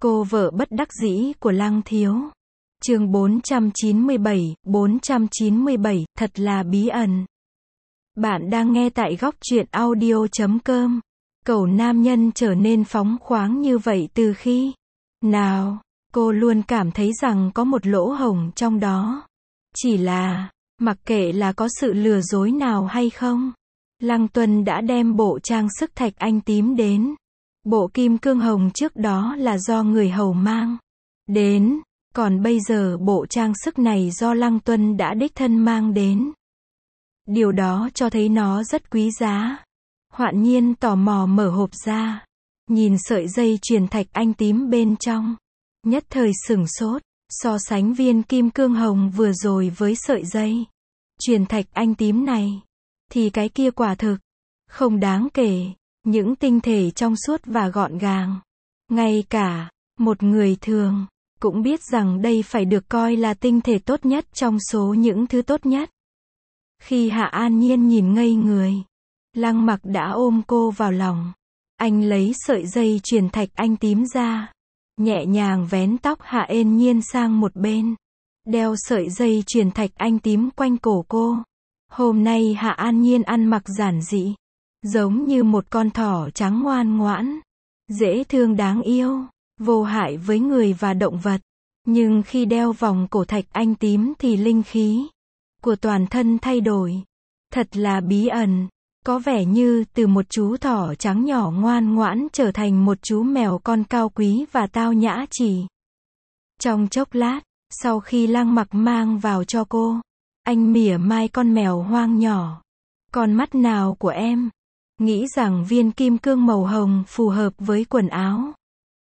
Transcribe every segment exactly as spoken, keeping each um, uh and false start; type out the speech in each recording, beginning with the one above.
Cô vợ bất đắc dĩ của Lăng Thiếu. Chương bốn trăm chín mươi bảy, bốn trăm chín mươi bảy, thật là bí ẩn. Bạn đang nghe tại góc truyện audio chấm com. Cậu nam nhân trở nên phóng khoáng như vậy từ khi nào? Cô luôn cảm thấy rằng có một lỗ hổng trong đó. Chỉ là, mặc kệ là có sự lừa dối nào hay không, Lăng Tuân đã đem bộ trang sức thạch anh tím đến. Bộ kim cương hồng trước đó là do người hầu mang đến, còn bây giờ bộ trang sức này do Lăng Tuân đã đích thân mang đến. Điều đó cho thấy nó rất quý giá. Hoạn Nhiên tò mò mở hộp ra, nhìn sợi dây chuyền thạch anh tím bên trong, nhất thời sửng sốt, so sánh viên kim cương hồng vừa rồi với sợi dây chuyền thạch anh tím này, thì cái kia quả thực không đáng kể. Những tinh thể trong suốt và gọn gàng, ngay cả một người thường cũng biết rằng đây phải được coi là tinh thể tốt nhất trong số những thứ tốt nhất. Khi Hạ An Nhiên nhìn ngây người, Lăng Mặc đã ôm cô vào lòng. Anh lấy sợi dây chuyền thạch anh tím ra, nhẹ nhàng vén tóc Hạ An Nhiên sang một bên, đeo sợi dây chuyền thạch anh tím quanh cổ cô. Hôm nay Hạ An Nhiên ăn mặc giản dị, giống như một con thỏ trắng ngoan ngoãn, dễ thương đáng yêu, vô hại với người và động vật. Nhưng khi đeo vòng cổ thạch anh tím thì linh khí của toàn thân thay đổi. Thật là bí ẩn, có vẻ như từ một chú thỏ trắng nhỏ ngoan ngoãn trở thành một chú mèo con cao quý và tao nhã chỉ trong chốc lát. Sau khi Lăng Mặc mang vào cho cô, anh mỉa mai con mèo hoang nhỏ. Con mắt nào của em nghĩ rằng viên kim cương màu hồng phù hợp với quần áo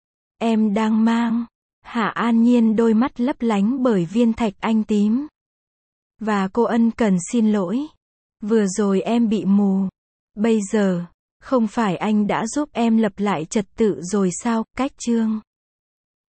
em đang mang? Hạ An Nhiên đôi mắt lấp lánh bởi viên thạch anh tím. Và cô ân cần xin lỗi. Vừa rồi em bị mù. Bây giờ, không phải anh đã giúp em lập lại trật tự rồi sao? Cách chương